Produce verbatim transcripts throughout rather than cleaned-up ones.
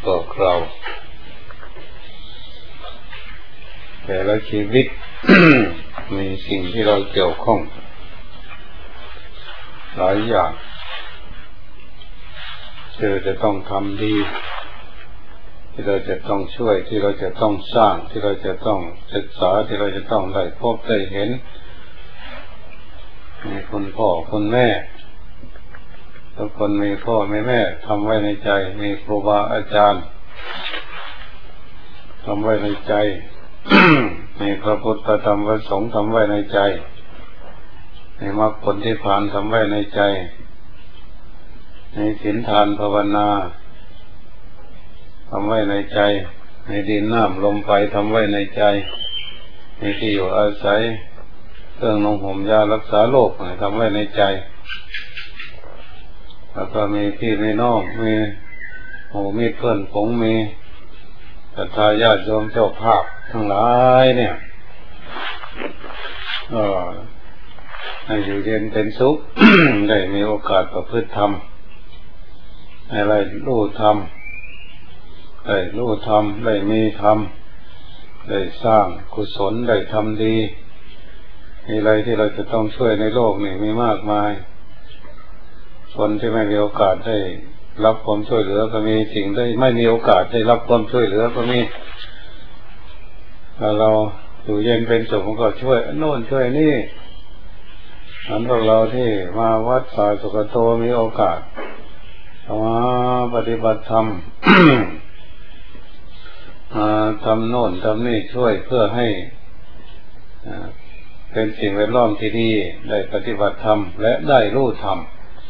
พวกเราแต่ละชีวิต มีสิ่งที่เราเกี่ยวข้องหลายอย่างที่เราจะต้องทำดีที่เราจะต้องช่วยที่เราจะต้องสร้างที่เราจะต้องศึกษาที่เราจะต้องได้พบได้เห็นมีคุณพ่อคุณแม่ทุกคนมีพ่อมีแม่ทำไว้ในใจมีครูบาอาจารย์ทำไว้ในใจ มีพระพุทธพระธรรมพระสงฆ์ทำไว้ในใจมีมรรคผลนิพพานทำไว้ในใจมีศีลทานภาวนาทำไว้ในใจมีดินน้ำลมไฟทำไว้ในใจมีที่อยู่อาศัยเครื่องนุ่งห่มยารักษาโรคทำไว้ในใจแล้วก็มีพี่มีน้องมีหมู่มีเพื่อนผงมีศรัทธาญาติโยมเจ้าภาพทั้งหลายเนี่ยก็ให้อยู่เย็นเป็นสุข ได้มีโอกาสประพฤติธรรมอะไรรู้ธรรมได้รู้ธรรมได้มีธรรมได้สร้างกุศลได้ทำดีมีอะไรที่เราจะต้องช่วยในโลกนี่มีมากมายคนที่ไม่มีโอกาสได้รับความช่วยเหลือก็มีสิ่งได้ไม่มีโอกาสได้รับความช่วยเหลือก็มีถ้าเราอยู่เย็นเป็นสุขก็ช่วยโน่นช่วยนี่อันพวกเราที่มาวัดสายสุขโตมีโอกาสมาปฏิบัติธรรม มาทำโน่นทำนี่ช่วยเพื่อให้เป็นสิ่งแวดล้อมที่ดีได้ปฏิบัติธรรมและได้รู้ธรรม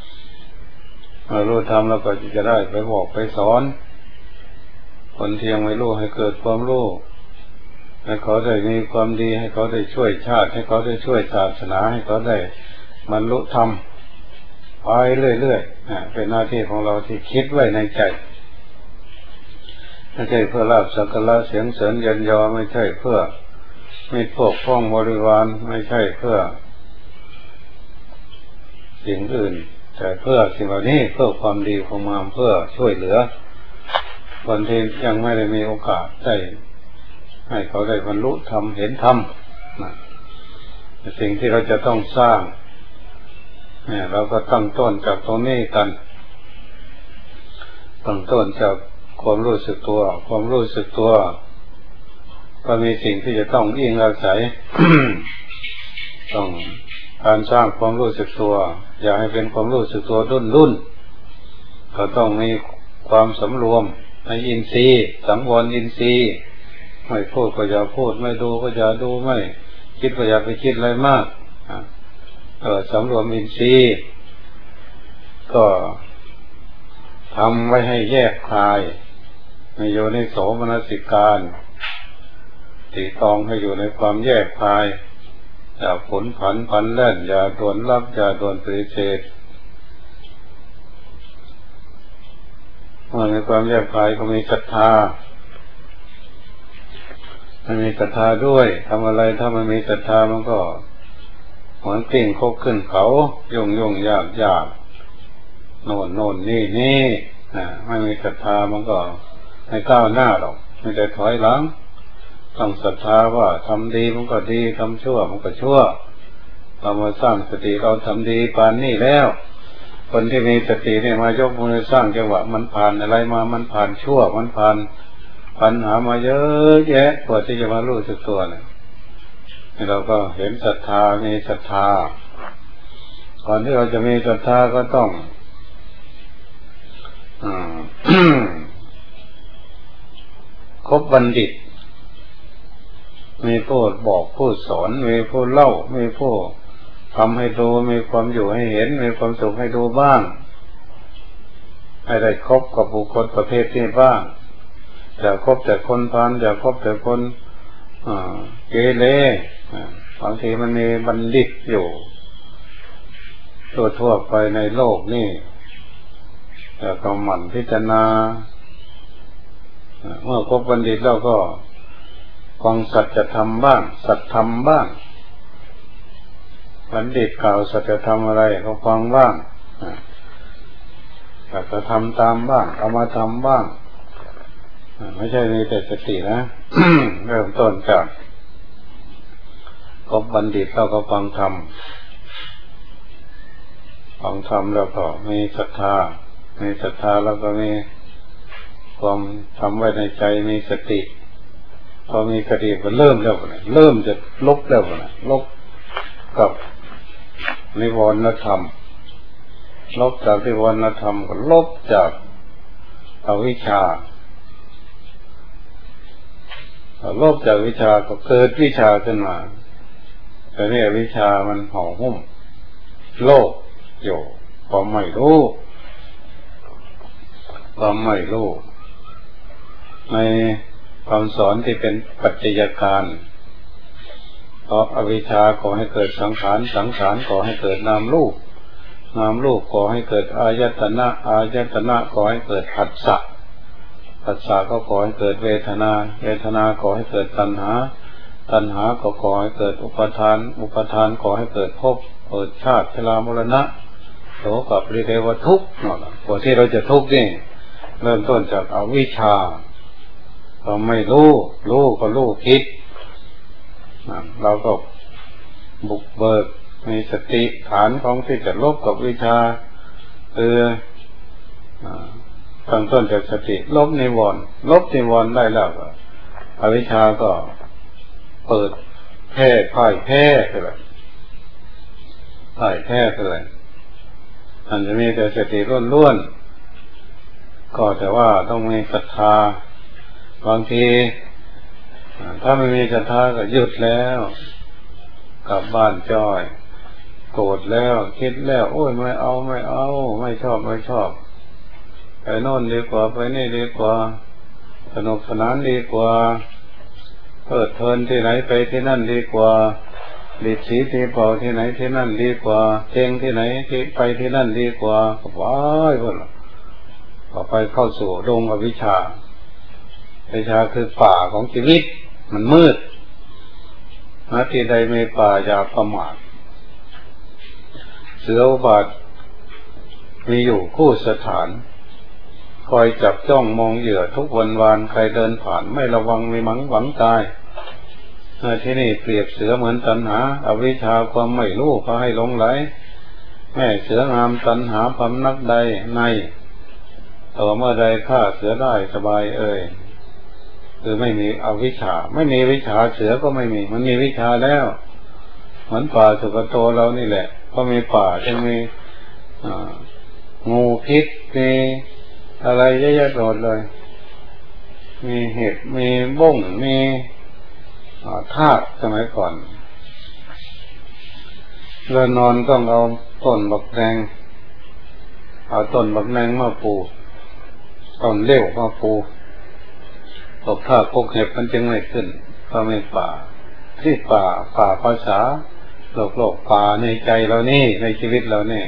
รู้ธรรมแล้วก็จะได้ไปบอกไปสอนคนที่ยังไม่รู้ให้เกิดความรู้ให้เขาได้มีความดีให้เขาได้ช่วยชาติให้เขาได้ช่วยศาสนาให้เขาได้บรรลุธรรมไปเรื่อยๆเป็นหน้าที่ของเราที่คิดไว้ในใจไม่ใช่เพื่อลาภสักการะเสียงเสริญเยินยอไม่ใช่เพื่อมีพวกพ้องบริวารไม่ใช่เพื่อสิ่งอื่นแต่เพื่อสิ่งเหล่านี้เพื่อความดีของมามเพื่อช่วยเหลือคนที่ยังไม่ได้มีโอกาสได้ให้เขาได้บรรลุธรรมเห็นธรรมนะสิ่งที่เราจะต้องสร้างเนี่ยเราก็ตั้งต้นจากตรงนี้กันตั้งต้นจากความรู้สึกตัวความรู้สึกตัวก็มีสิ่งที่จะต้องอิงอาศัย ต้องการสร้างความรู้สึกตัวอย่าให้เป็นความรู้สึกตัวรุ่นรุ่นก็ต้องมีความสำรวมในอินทรีย์สังวรอินทรีย์ไม่พูดก็อย่าพูดไม่ดูก็อย่าดูไม่คิดก็อย่าไปคิดอะไรมากเออสำรวมอินทรีย์ก็ทำไว้ให้แยกคายให้อยู่ในโสมนสิการตีตองให้อยู่ในความแยกคายอย่าผลผันพันแล่นอย่าด่วนรับอย่าด่วนปฏิเสธเมื่อในความแยกคายก็มีศรัทธามันมีศรัทธาด้วยทำอะไรถ้ามันมีศรัทธามันก็เหมือนกิ่งโคกขึ้นเขายุ่งยุ่งยากยากโน่นโน่นนี่นี่นะไม่มีศรัทธามันก็ไม่ก้าวหน้าหรอกไม่ได้ถอยหลังต้องศรัทธาว่าทำดีมันก็ดีทำชั่วมันก็ชั่วเรามาสร้างสติเราทำดีปานนี้แล้วคนที่มีสติเนี่ยมายกมือสร้างจังหวะมันผ่านอะไรมามันผ่านชั่วมันผ่านปัญหามาเยอะแยะกว่าที่จะมารู้สึกตัวเนี่ยเราก็เห็นศรัทธามีศรัทธาก่อนที่เราจะมีศรัทธาก็ต้องอ่า คบบัณฑิตมีผู้บอกผู้สอนมีผู้เล่ามีผู้ทำให้ดูมีความอยู่ให้เห็นมีความสุขให้ดูบ้างให้ได้คบกับบุคคลประเภทนี้บ้างอย่าคบแต่คนพาลอย่าคบแต่คนเกเรบางทีมันมีบัณฑิตอยู่ทั่วๆไปในโลกนี่แต่ก็หมั่นพิจารณาเมื่อคบบัณฑิตแล้วก็ฟังสัจธรรมบ้างสัจธรรมบ้างบัณฑิตกล่าวสัจธรรมอะไรก็ฟังบ้างสัจธรรมตามบ้างเอามาทำบ้างไม่ใช่มีแต่สตินะ เริ่มต้นจากคบบัณฑิตเราก็ฟังธรรมฟังธรรมแล้วก็มีศรัทธามีศรัทธาแล้วก็มีความทำไว้ในใจมีสติพอมีสติมันเริ่มแล้วนะเริ่มจะลบแล้วนะลบกับนิวรณธรรมลบจากนิวรณธรรมก็ลบจากอวิชชาลบจากวิชาก็เกิดวิชาขึ้นมาแต่นี่วิชามันห่อหุ้มโลกอยู่ความไม่รู้ความไม่รู้ในคำสอนที่เป็นปัจจัยการเพราะอวิชชาก่อให้เกิดสังขารสังขารก่อให้เกิดนามรูปนามรูปก่อให้เกิดอายตนะอายตนะก่อให้เกิดผัสสะผัสสะก็ก่อให้เกิดเวทนาเวทนาก่อให้เกิดตัณหาตัณหาก็ก่อให้เกิดอุปทานอุปทานก่อให้เกิดภพเกิดชาติชรามรณะโสกับปริเทวทุกข์นั่นแหละกว่าที่เราจะทุกข์นี่เริ่มต้นจากอวิชชาเราไม่รู้รู้ก็รู้ผิดเราก็บุกเบิกมีสติฐานของที่จะลบกับวิชาคือตั้งต้นจากสติลบนิวรณ์ลบนิวรณ์ได้แล้วอวิชชาก็เปิดแพร่พ่ายแพ้ไปเลยพ่ายแพ้ไปเลยอันจะมีแต่สติล้วนๆก็แต่ว่าต้องมีศรัทธาบางทีถ้าไม่มีศรัทธาก็หยุดแล้วกลับบ้านจ้อยโกรธแล้วคิดแล้วโอ้ยไม่เอาไม่เอาไม่ชอบไม่ชอบไปโน่นดีกว่าไปนี่ดีกว่าสนุกสนานดีกว่าเพิดเพลินที่ไหนไปที่นั่นดีกว่าดีสีตีเป่าที่ไหนที่นั่นดีกว่าเพลงที่ไหนที่ไปที่นั่นดีกว่าว้ายพวกเราต่อไปเข้าสู่ดงอวิชชาวิชชาคือป่าของชีวิตมันมืดณที่ใดมีป่าอย่าประมาทเสืออุบาทมีอยู่คู่สถานคอยจับจ้องมองเหยื่อทุกวันวานใครเดินผ่านไม่ระวังมีมังหวังตายที่นี่เปรียบเสือเหมือนตัณหาอวิชชาความไม่รู้พาให้หลงไหลแม่เสืองามตัณหาพำนักใดในต่อเมื่อใดฆ่าเสือได้สบายเอ่ยคือไม่มีอวิชชาไม่มีวิชาเสือก็ไม่มีมันมีวิชาแล้วเหมือนป่าสุกโตเรานี่แหละก็มีป่าจึงมีงูพิษมีอะไรเยอะแยะหมดเลยมีเห็ดมีบ้งมีทากสมัยก่อนเรือนนอนต้องเอาต้นบักแดงเอาต้นบักแดงมาปูต้นเลี้ยวมาปูตบทากพกเห็บมันจึงไม่ขึ้นเพราะไม่ป่าที่ป่าป่าภาษาโลกโลกป่าในใจเรานี่ในชีวิตเรานี่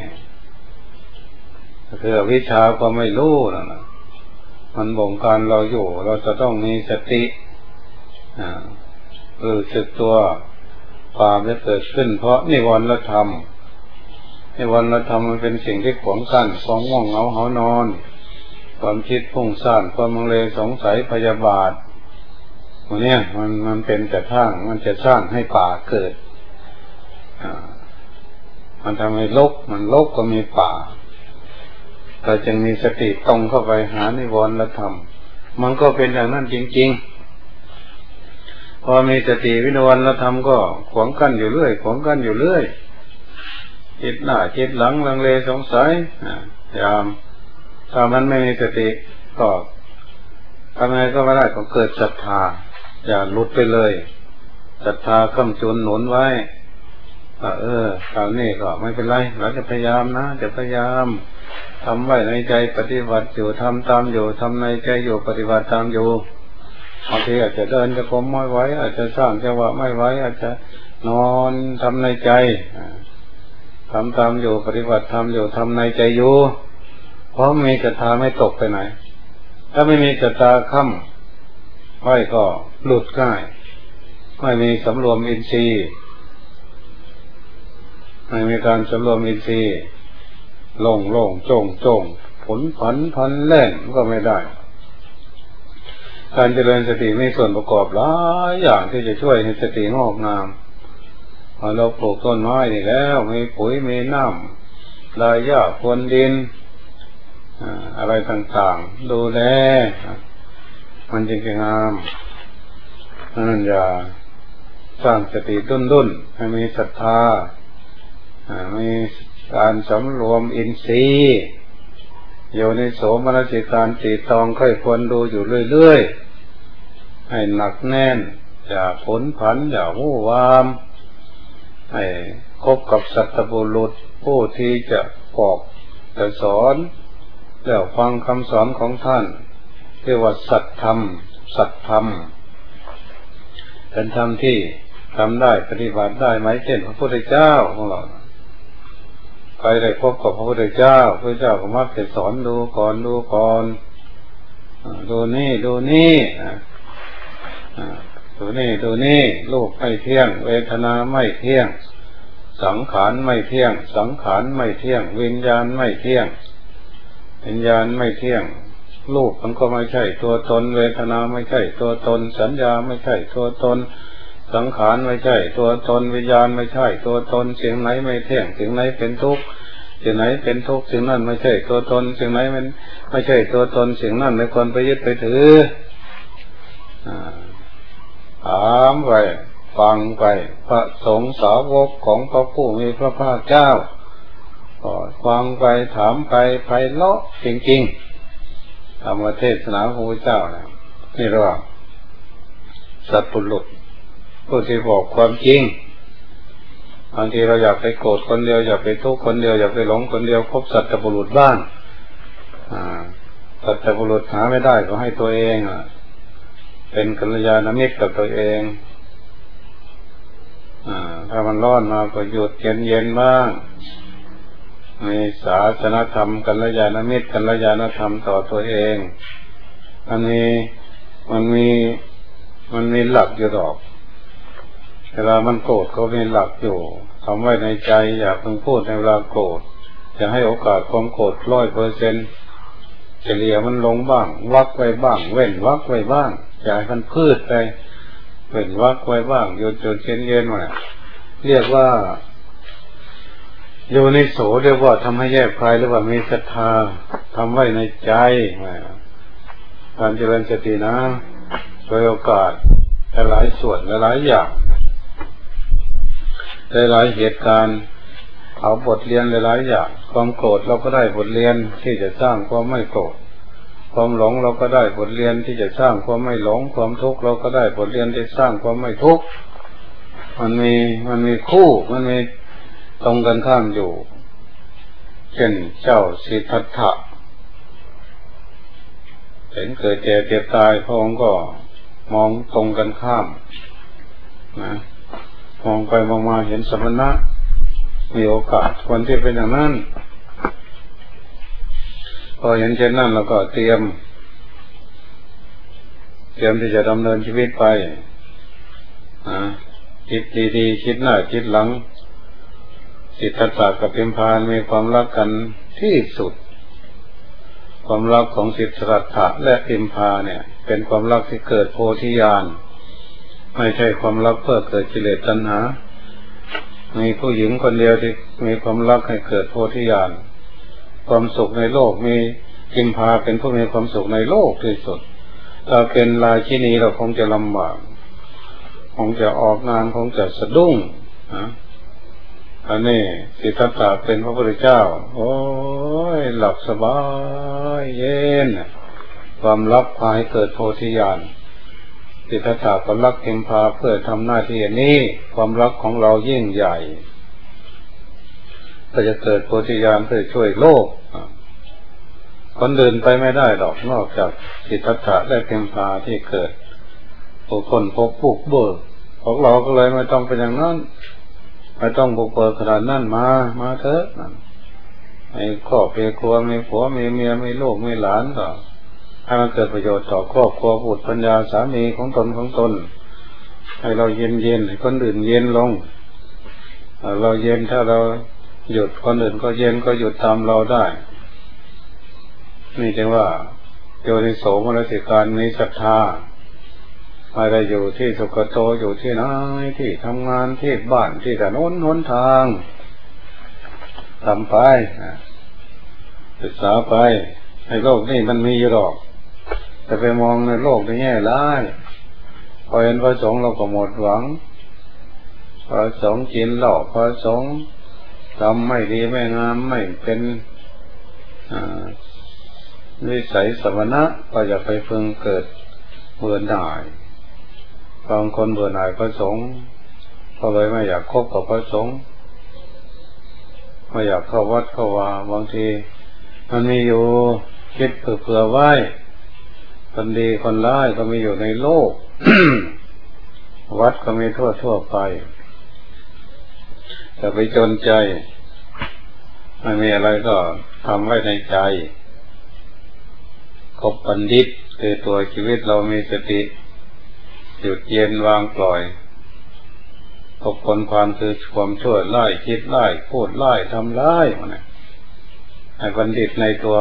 คือวิชาก็ไม่รู้นะนะมันบงการเราอยู่เราจะต้องมีสติอ่ารู้สึกตัวความจะเกิดขึ้นเพราะนิวรณธรรมนิวรณธรรมมันเป็นสิ่งที่ขวางกั้นความง่วงเหงาหานอนความคิดพุ่งซ่านความมังเลสงสัยพยาบาทพวกนี้มันมันเป็นแต่ทางมันจะสร้างให้ป่าเกิดอ่ามันทำให้ลกมันลกก็มีป่าแต่จึงมีสติตรงเข้าไปหานิวรณธรรมมันก็เป็นอย่างนั้นจริงๆพอมีสติวินวรณธรรมก็ขวางกั้นอยู่เรื่อยขวางกั้นอยู่เรื่อยคิดหน้าคิดหลังลังเลสงสัยยามถ้ามันไม่มีสติก็ทำไงก็ไม่ได้ก็เกิดศรัทธาอย่าหลุดไปเลยศรัทธาค้ำจุนหนุนไว้เออคราวนี้ก็ไม่เป็นไรเราจะพยายามนะจะพยายามทำไว้ในใจปฏิบัติอยู่ทำตามอยู่ทำในใจอยู่ปฏิบัติตามอยู่บางทีอาจจะเดินจะกลมไม่ไหวอาจจะสร้างจังหวะไม่ไหวอาจจะนอนทำในใจทำตามอยู่ปฏิบัติทำอยู่ทำในใจอยู่เพราะมีศรัทธาไม่ตกไปไหนถ้าไม่มีศรัทธาค้ำไว้ก็หลุดง่ายไม่มีสำรวมอินทรีย์ไม่มีการสำรวมอินทรีย์โล่งโล่งโจ่งโจ่งผลผันพันแล่นก็ไม่ได้การเจริญสติมีส่วนประกอบหลายอย่างที่จะช่วยให้สติงอกงามพอเราปลูกต้นไม้นี่แล้วมีปุ๋ยมีน้ำรายหญ้าพรวนดินอะไรต่างๆดูแลมันจึงจะงามนั่นอย่าสร้างสติดุนดุนให้มีศรัทธามีการสำรวมอินทรีย์อยู่ในโสมนสิการตีตองค่อยควรดูอยู่เรื่อยๆให้หนักแน่นอย่าผลผันอย่าวู่วามให้คบกับสัตบุรุษผู้ที่จะบอกจะสอนแล้วฟังคำสอนของท่านเรียกว่าสัตธรรมสัตธรรมเป็นธรรมที่ทำได้ปฏิบัติได้ไหมเช่นพระพุทธเจ้าของเราใครได้พบกับพระพุทธเจ้าพระเจ้าก็มักจะสอนดูก่อนดูก่อนดูนี่ดูนี่ดูนี่ดูนี่รูปไม่เที่ยงเวทนาไม่เที่ยงสังขารไม่เที่ยงสังขารไม่เที่ยงวิญญาณไม่เที่ยงวิญญาณไม่เที่ยงรูปมันก็ไม่ใช่ตัวตนเวทนาไม่ใช่ตัวตนสัญญาไม่ใช่ตัวตนสังขารไม่ใช่ตัวตนวิญญาณไม่ใช่ตัวตนสิ่งไหนไม่เที่ยงสิ่งไหนเป็นทุกข์สิ่งไหนเป็นทุกข์สิ่งนั้นไม่ใช่ตัวตนสิ่งไหนมันไม่ใช่ตัวตนสิ่งนั้นไม่ควรไปยึดไปถือถามไปฟังไปพระสงฆ์สาวกของพระผู้มีพระภาคเจ้าก็ฟังไปถามไปไพเราะจริงๆธรรมเทศนาของพระเจ้านะนี่เรียกว่าสัตบุรุษผู้ที่บอกความจริงบางทีเราอยากไปโกรธคนเดียวอยากไปทุกข์คนเดียวอยากไปหลงคนเดียวคบสัตบุรุษบ้างสัตบุรุษหาไม่ได้ก็ให้ตัวเองเป็นกัลยาณมิตรกับตัวเองถ้ามันร้อนมาก็หยุดเย็นเย็นบ้างมีศาสนธรรมกัลยาณมิตรกัลยาณธรรมต่อตัวเองอันนี้มันมีมันมีหลักอยู่ดอกเวลามันโกรธก็มีหลักอยู่ทำไว้ในใจอย่าเพิ่งพูดในเวลาโกรธจะให้โอกาสความโกรธร้อยเปอร์เซ็นต์เฉลี่ยมันลงบ้างวักไว้บ้างเว้นวักไว้บ้างอย่าให้มันพืชไปเว้นวักไว้บ้างโยนจนเย็นเย็นมาเรียกว่าโยนิโสเรียกว่าทำให้แยกคลายหรือว่ามีศรัทธาทำไว้ในใจการเจริญสตินะโดยโอกาสหลายส่วนหลายอย่างหลายเหตุการณ์เอาบทเรียนหลายๆอย่างความโกรธเราก็ได้บทเรียนที่จะสร้างความไม่โกรธความหลงเราก็ได้บทเรียนที่จะสร้างความไม่หลงความทุกข์เราก็ได้บทเรียนที่สร้างความไม่ทุกข์มันมีมันมีคู่มันมีตรงกันข้ามอยู่เช่นเจ้าสิทธัตถะเห็นเกิดแก่เจ็บตายพระองค์ก็มองตรงกันข้ามนะมองไปมองมาเห็นสมณะมีโอกาสคนที่เป็นอย่างนั้นพอเห็นเช่นนั้นเราก็เตรียมเตรียมที่จะดำเนินชีวิตไปนะคิดดีๆคิดหน้าคิดหลังสิทธัตถะกับพิมพามีความรักกันที่สุดความรักของสิทธัตถะและพิมพาเนี่ยเป็นความรักที่เกิดโพธิญาณไม่ใช่ความรักเพื่อเกิดกิเลสตัณหามีผู้หญิงคนเดียวที่มีความรักให้เกิดโพธิญาณความสุขในโลกมีพิมพาเป็นผู้มีความสุขในโลกที่สุดถ้าเป็นราชินีเราคงจะลำบากคงจะออกงานคงจะสะดุ้งนะอันนี้สิทธัตถะเป็นพระพุทธเจ้าโอ้ยหลับสบายเย็นความรักพาให้เกิดโพธิญาณสิทธัตถะก็รักพิมพาเพื่อทำหน้าที่นี้ความรักของเรายิ่งใหญ่ก็จะเกิดโพธิญาณเพื่อช่วยโลกคนเดินไปไม่ได้หรอกนอกจากสิทธัตถะและพิมพาที่เกิดผู้คนพบปุกเบิกของเราก็เลยไม่ต้องเป็นอย่างนั้นไม่ต้องบุกเบิกขนาดนั้นมามาเถอะไอ้ครอบครัวมีผัวมีเมียมีลูกมีหลานก็ให้มันเกิดประโยชน์ต่อครอบครัวบุตรภรรยาสามีของตนของตนให้เราเย็นเย็นให้คนอื่นเย็นลงเราเย็นถ้าเราหยุดคนอื่นก็เย็นก็หยุดตามเราได้นี่จึงว่าโยนิโสมนสิการมีศรัทธาไม่ได้อยู่ที่สุขโตอยู่ที่ไหนที่ทำงานที่บ้านที่ถนนหนทางทำไปศึกษาไปในโลกนี้มันมีอยู่หรอกแต่ไปมองในโลกในแง่ร้ายพอเห็นพระสงฆ์เราก็หมดหวังพระสงฆ์กินเหล้าพระสงฆ์ทำไม่ดีไม่งามไม่เป็นนิสัยสมณะก็อย่าไปพึงเกิดเบื่อหน่ายบางคนเบื่อหน่ายพระสงฆ์ก็เลยไม่อยากคบกับพระสงฆ์ไม่อยากเข้าวัดเข้าวาบางทีมันมีอยู่คิดเผื่อไว้คนดีคนร้ายก็มีอยู่ในโลก วัดก็มีทั่วทั่วไปแต่ไปจนใจไม่มีอะไรก็ทำไว้ในใจคบบัณฑิตคือตัวชีวิตเรามีสติหยุดเย็นวางปล่อยคบคนความคือความชั่วร้ายคิดร้ายพูดร้ายทำร้ายมันให้บัณฑิตในตัว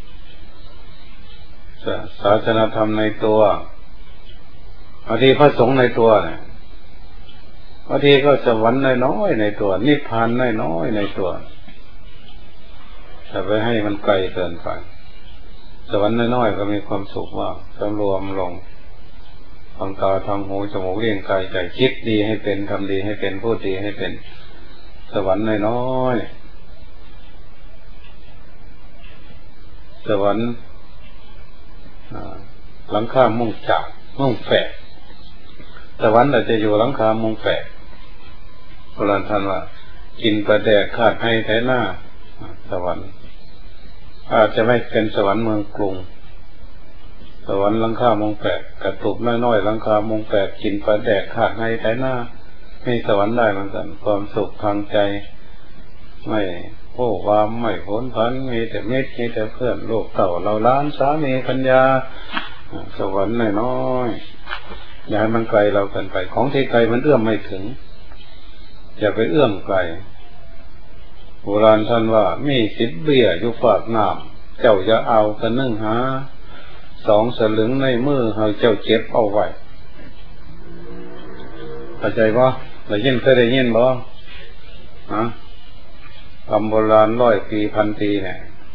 ศาสนธรรมในตัวบางทีพระสงฆ์ในตัวเนี่ยบางทีก็สวรรค์น้อยๆในตัวนิพพานน้อยๆในตัวแต่ไปให้มันไกลเกินไปสวรรค์น้อยๆก็มีความสุขว่าสำรวมลงทางตาทางหูจมูกเลี้ยงกายใจคิดดีให้เป็นทำดีให้เป็นพูดดีให้เป็นสวรรค์น้อยๆสวรรค์หลังคามุงจากมุงแฝกสวรรค์อาจจะอยู่หลังคามุงแฝกโบราณท่านว่ากินปลาแดกขาดให้แท้หน้าสวรรค์อาจจะไม่เป็นสวรรค์เมืองกรุงสวรรค์หลังคามุงแฝกกระตุกน้อยๆหลังคามุงแฝกกินปลาแดกขาดให้แท้หน้ามีสวรรค์ได้เหมือนกันความสุขทางใจไม่โอ้ความไม่ผลพันมีแต่เม็ดมีแต่เพื่อนโลกเต่าเราล้านสามีปัญญาสวรรค์น้อยๆอย่าให้มันไกลเราเกินไปของที่ไกลมันเอื้อมไม่ถึงอย่าไปเอื้อมไกลโบราณท่านว่ามีสิบเบี้ยอยู่ฝากน้ำเจ้าจะเอากันนึ่งหาสองสลึงในมือให้เจ้าเจ็บเอาไว้เข้าใจบ่ได้ยินเคยได้ยินบ่ฮะคำโบราณร้อยปีพันปีเนี่ย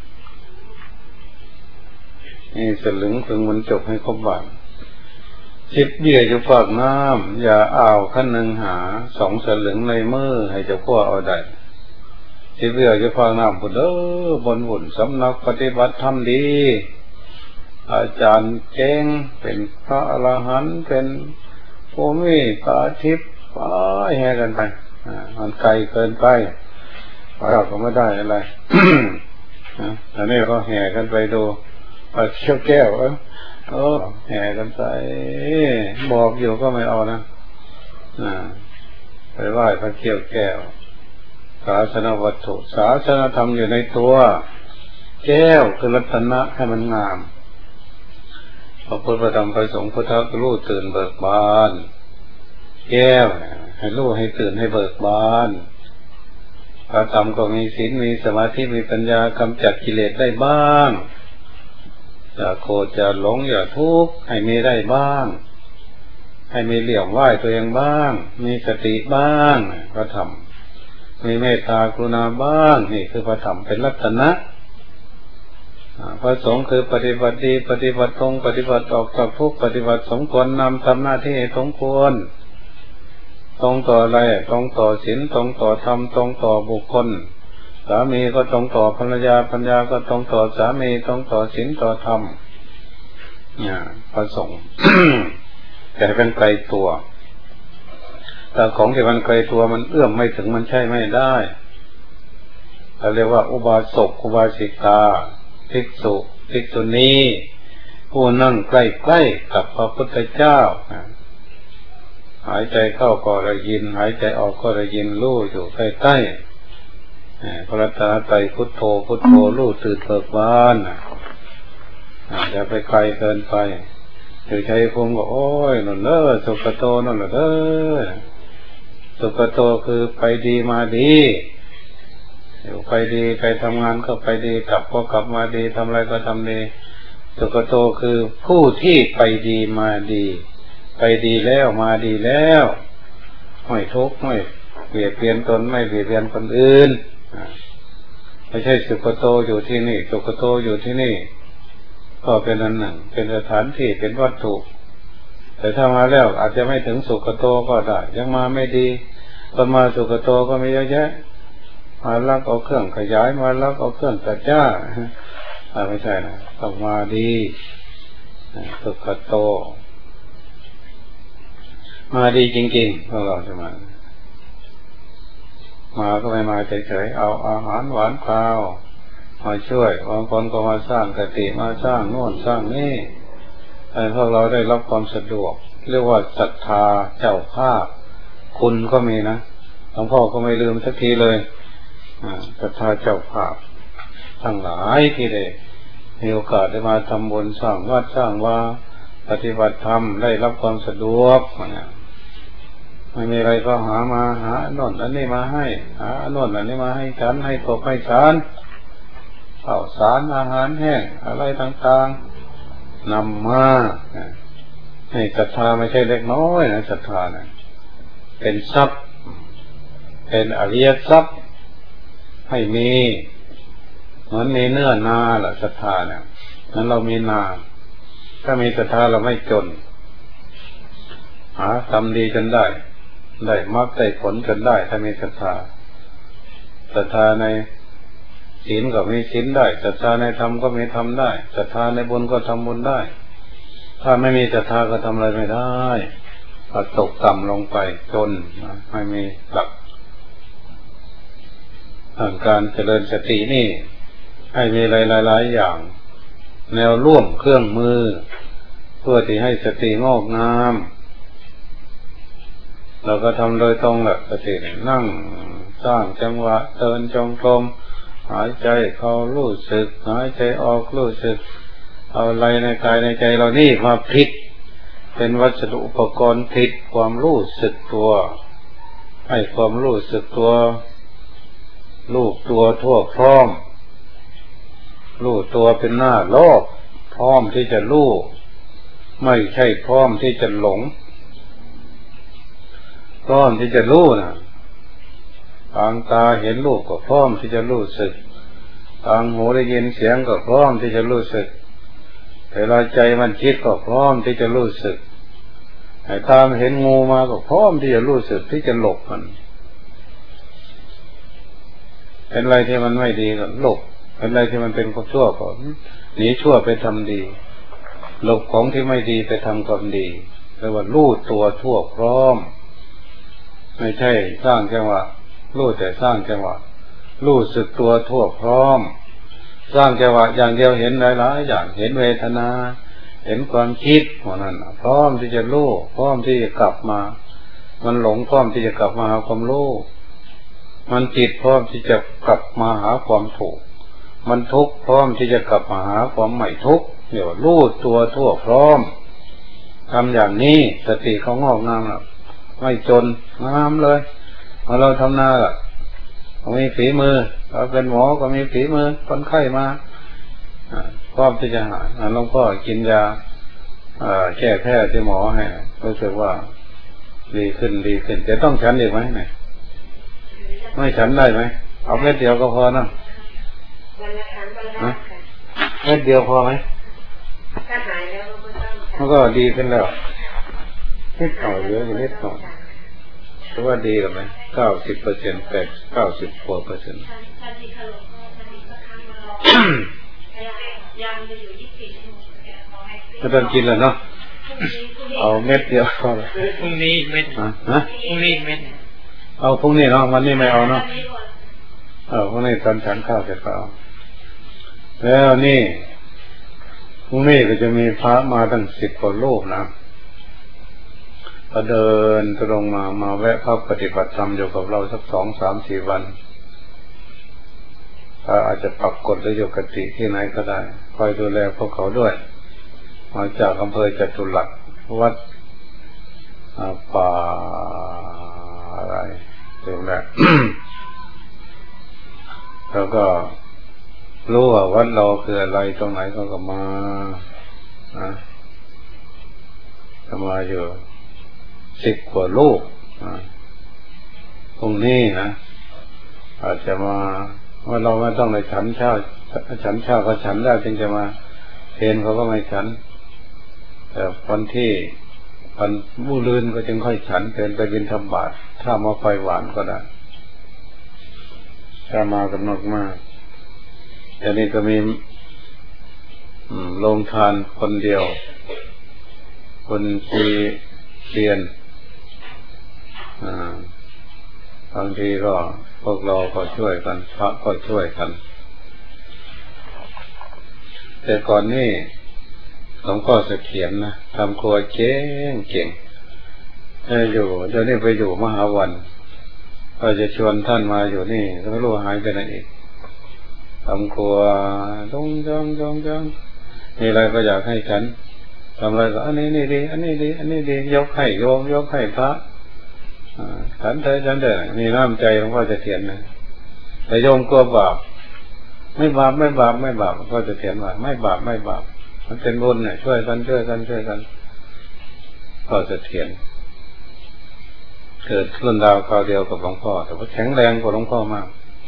นี่สลึงถึงมันจบให้ครบวันสิบเบี้ยอยู่ฝากน้ำอย่าเอาขั้นหนึ่งหาสองสลึงในมือให้เจ้าพ่อเอาได้สิบเบี้ยอยู่ฝากน้ำบุญเด้อบนหุ่นสำนักปฏิบัติธรรมดีอาจารย์เก่งเป็นพระอรหันต์เป็นผู้มีตาทิพย์ไปแห่กันไปมันไกลเกินไปเราก็ไม่ได้อะไร อันนี้ก็แห่กันไปดูปลาเขี้ยวแก้วเออเออแห่กันไปบอกอยู่ก็ไม่เอานะไปไหว้พระเขี้ยวแก้วศาสนวัตถุศาสนธรรมอยู่ในตัวแก้วคือรัตนะให้มันงามพระพุทธธรรมพระสงฆ์พุทธะรู้ตื่นเบิกบานแก้วให้รู้ให้ตื่นให้เบิกบานพระธรรมก็มีศีลมีสมาธิมีปัญญากำจัดกิเลสได้บ้างอย่าโกรธอย่าหลงอย่าทุกข์ให้มีได้บ้างให้มีเหลี่ยมไหวตัวเองบ้างมีสติบ้างพระธรรมมีเมตตากรุณาบ้างนี่คือพระธรรมเป็นรัตนะพระสงฆ์คือปฏิบัติดีปฏิบัติตรงปฏิบัติออกจากทุกข์ปฏิบัติสมควรนำทำหน้าที่สมควรตรงต่ออะไรตรงต่อศีลตรงต่อธรรมตรงต่อบุคคลสามีก็ตรงต่อภรรยาภรรยาก็ตรงต่อสามีตรงต่อศีลต่อธรรมเนี่ยพระสงฆ์ แต่เป็นไกลตัวแต่ของที่มันไกลตัวมันเอื้อมไม่ถึงมันใช่ไม่ได้เราเรียกว่าอุบาสกอุบาสิกาภิกษุภิกษุณีผู้นั่งใกล้ๆกับพระพุทธเจ้าหายใจเข้าก็ได้ยินหายใจออกก็ได้ยินรู้อยู่ใกล้ๆพระรัตนตรัยพุทโธพุทโธรู้ตื่นเบิกบานอย่าไปไกลเกินไปถือใจภูมิก็โอ้ยนั่นเด้อสุขโตนั่นเด้อสุขโตคือไปดีมาดีอยู่ไปดีไปทำงานก็ไปดีกลับก็กลับมาดีทำอะไรก็ทำดีสุขโตคือผู้ที่ไปดีมาดีไปดีแล้วมาดีแล้วไม่ทุกข์ไม่เบียดเบียนตนไม่เบียดเบียนคนอื่นไม่ใช่สุขโตอยู่ที่นี่สุขโตอยู่ที่นี่ก็เป็นอันหนึ่งเป็นสถานที่เป็นวัตถุแต่ถ้ามาแล้วอาจจะไม่ถึงสุขโตก็ได้ยังมาไม่ดีคนมาสุขโตก็มีเยอะแยะมาลักเอาเครื่องขยายมาลักเอาเครื่องตัดหญ้าไม่ใช่นะต้องมาดีสุขโตมาดีจริงๆพวกเราจะมามาก็ไม่มาเฉยๆเอาอาหารหวานข้าวมาช่วยบางคนก็มาสร้างกติมาสร้างโน่นสร้างนี่ให้พวกเราได้รับความสะดวกเรียกว่าศรัทธาเจ้าภาพคุณก็มีนะหลวงพ่อก็ไม่ลืมสักทีเลยศรัทธาเจ้าภาพทั้งหลายที่ได้มีโอกาสได้มาทำบุญสร้างวัดสร้างว่าปฏิบัติธรรมได้รับความสะดวกไม่มีอะไรก็หามาหาโน่นอันนี้มาให้หาโน่นอันนี้มาให้ฉันให้ตกให้ฉันข้าวสารอาหารแห้งอะไรต่างๆนำมาให้ศรัทธาไม่ใช่เล็กน้อยนะศรัทธานะเป็นทรัพย์เป็นอริยทรัพย์ให้มีเหมือนมีเนื้อนาล่ะศรัทธาเนี่ยนั้นเรามีนาถ้ามีศรัทธาเราไม่จนหาทำดีจนได้ได้มรรคได้ผลจนได้ถ้ามีศรัทธาศรัทธาในศีลก็มีศีลได้ศรัทธาในธรรมก็มีธรรมได้ศรัทธาในบุญก็ทำบุญได้ถ้าไม่มีศรัทธาก็ทำอะไรไม่ได้ก็ตกต่ำลงไปจนไม่มีหลักการเจริญสตินี่ให้มีหลายๆอย่างแนวร่วมเครื่องมือเพื่อที่ให้สติงอกงามเราก็ทำโดยตรงแหละสตินั่งสร้างจังหวะเดินจงกรมหายใจเข้ารู้สึกหายใจออกรู้สึกเอาอะไรในกายในใจเรานี่มาผิดเป็นวัสดุอุปกรณ์ผิดความรู้สึกตัวให้ความรู้สึกตัวรู้ตัวทั่วพร้อมรู้ตัวเป็นหน้าโลกพร้อมที่จะรู้ไม่ใช่พร้อมที่จะหลงพร้อมที่จะรู้นะทางตาเห็นรูปก็พร้อมที่จะรู้สึกทางหูได้ยินเสียงก็พร้อมที่จะรู้สึกเวลาใจมันคิดก็พร้อมที่จะรู้สึกไอ้ตามเห็นงูมาก็พร้อมที่จะรู้สึกที่จะหลบมันเป็นอะไรที่มันไม่ดีก็หลบเป็นอะไรที่มันเป็นความชั่วก็หนีชั่วไปทำดีหลบของที่ไม่ดีไปทำความดีเรียกว่ารู้ตัวทั่วพร้อมไม่ใช่สร้างจังหวะรู้แต่สร้างจังหวะรู้สึกตัวทั่วพร้อมสร้างจังหวะอย่างเดียวเห็นหลายๆอย่างเห็นเวทนาเห็นความคิดหัวนั้นพร้อมที่จะรู้พร้อมที่จะกลับมามันหลงพร้อมที่จะกลับมาหาความรู้มันจิตพร้อมที่จะกลับมาหาความถูกมันทุกข์พร้อมที่จะกลับมาหาความไม่ทุกข์เดี๋ยวรู้ตัวทั่วพร้อมทำอย่างนี้สติเขางอกงามแล้วไม่จนงามเลยพอเราทำนาล่ะมีฝีมือเราเป็นหมอก็มีฝีมือคนไข้มาพร้อมที่จะหาหลวงพ่อกินยาแก้แพ้ที่หมอให้รู้สึกว่าดีขึ้นดีขึ้นจะต้องฉันอีกไหมเนี่ยไม่ฉันได้ไหมเอาเม็ดเดียวก็พอนะเม็ดเดียวพอไหมถ้าหายแล้วมันก็ดีขึ้นแล้วนิดหน่อยเยอะนิดหน่อยเพราะว่าดีหรือไหมเก้าสิบเปอร์เซ็นต์แปดเก้าสิบกว่าเปอร์เซ็นต์ก็ต้องกินแล้วเนาะเอาเม็ดเดียวพอแล้วพรุ่งนี้เม็ดฮะพรุ่งนี้เม็ดเอาพรุ่งนี้เนาะวันนี้ไม่เอาเนาะเออพรุ่งนี้ตอนฉันข้าวเสร็จก็เอาแล้วนี่พรุ่งนี้ก็จะมีพระมาตั้งสิบกว่ารูปนะก็เดินตรงมามาแวะพักปฏิบัติธรรมอยู่กับเราสักสองสามสี่วันอาจจะปักกฎหรืออยู่กติที่ไหนก็ได้คอยดูแลพวกเขาด้วยมาจากอำเภอจตุรัสวัดป่าอะไรตรงนั้น แล้วก็รู้ว่าวัดเราคืออะไรตรงไหนก็ก็มานะก็มาอยู่สิบกว่าลูกนะตรงนี้นะอาจจะมาว่าเราไม่ต้องในฉันเช้าฉันเช้าก็ฉันได้จึงจะมาเพลเขาก็ไม่ฉันแต่วันที่วันบูรืนก็จึงค่อยฉันเพลไปบิณฑบาตถ้ามาไฟหวานก็ได้ถ้ามากำหนดมากแต่นี่ก็มีโรงทานคนเดียวคนที่เรียนบางทีก็พวกเราก็ช่วยกันพระก็ช่วยกันแต่ก่อนนี่หลวงพ่อเสถียรนะทำครัวเก่งเก่งอยู่เดี๋ยวนี้ไปอยู่มหาวันก็จะชวนท่านมาอยู่นี่แล้วไม่รู้หายไปไหนอีกทำครัวจงจังจงจังมีอะไรก็อยากให้ฉันทำอะไรก็อันนี้นี่ดีอันนี้ดีอันนี้ดียกให้โยมยกให้พระฉันเถอะฉันเถอะนี่น้ำใจหลวงพ่อเสถียรนะแต่โยมกลัวบาปไม่บาปไม่บาปไม่บาปก็จะเถียนว่าไม่บาปไม่บาปมันเป็นบุญเนี่ยช่วยกันช่วยกันช่วยกันก็จะเถียนเกิดรุ่นดาวคราวเดียวกับหลวงพ่อแต่ว่าแข็งแรงกว่าหลวงพ่อมาก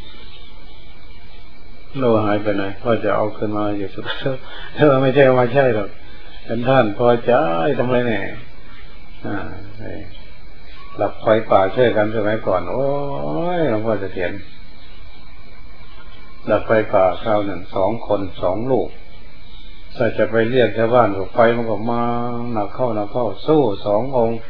เราหายไปไหนก็จะเอาขึ้นมาอยู่สุดถ้าไม่ใช่มาใช่หรอกเป็นท่านพอใจทำไรเนี่ยอ่าหลับไฟป่าช่วยกันสมัยก่อนโอ้ยหลวงพ่อจะเถียนดับไฟป่าคราวหนึ่งสองคนสองลูกถ้าจะไปเรียกชาวบ้านไฟมันก็มาหนักเข้าหนักเข้าสู้สององค์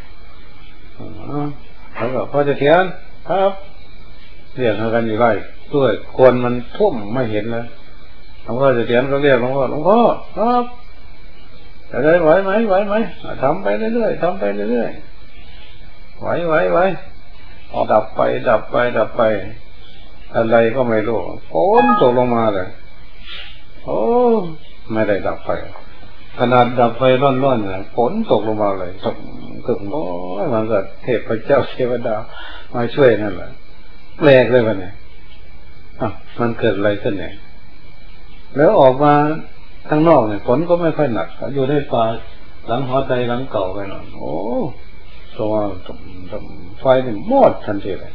แล้วก็พ่อจะเถียนครับเรียกกันอยู่ไรด้วยคนมันทุ่มไม่เห็นแล้วหลวงพ่อจะเถียนก็เรียกหลวงพ่อหลวงพ่อครับจะได้ไหวไหมไหวไหมทำไปเรื่อยๆทำไปเรื่อยๆไหวไหวไหวดับไปดับไปดับไปอะไรก็ไม่รู้ฝนตกลงมาเลยโอ้ไม่ได้ดับไฟขนาดดับไฟร้อนๆเนี่ยฝนตกลงมาเลยตกตึงโอ้ยมันก็เทพเจ้าเทวดามาช่วยนั่นแหละแปลกเลยวันนี้อ่ะมันเกิดอะไรขึ้นเนี่ยแล้วออกมาข้างนอกเนี่ยฝนก็ไม่ค่อยหนักอยู่ในป่าหลังหอใจหลังเก่าไปหน่อยโอ้ตัวไฟนี่มอดทันทีเลย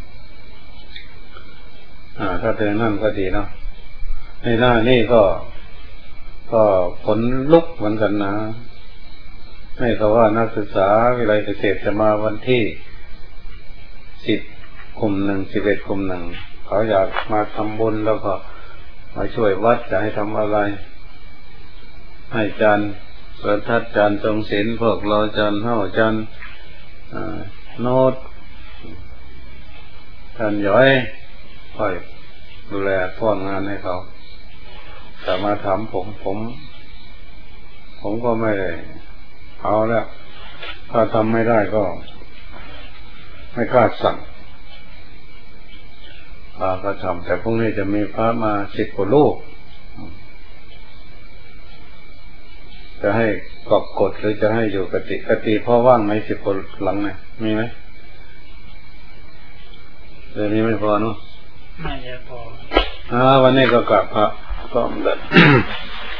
อ่าถ้าเป็นนั่นก็ดีเนาะในหน้านี่ก็ก็ผลลุกเหมือนกันนะให้เขาว่านักศึกษาวิทยาลัยเกษตรจะมาวันที่สิบกลุ่มหนึ่งสิบเอ็ดกลุ่มหนึ่งเขาอยากมาทำบุญแล้วก็มาช่วยวัดจะให้ทำอะไรให้จานเปิดทัดจานทรงศิลป์พวกเราจานเท่าจานโน้ตจานย้อยคอยดูแลป้อนงานให้เขาแต่มาถามผมผมผมก็ไม่ได้เอาแล้วถ้าทำไม่ได้ก็ไม่กล้าสั่งพระก็ทำแต่พรุ่งนี้จะมีพระมาสิบกว่าลูกจะให้กอบกดหรือจะให้อยู่กติกติพ่อว่างไหมสิบคนหลังไหนมีไหมเดี๋ยวนี้ไม่พอเนาะไม่พออ่าวันนี้ก็กลับพระก็แบบ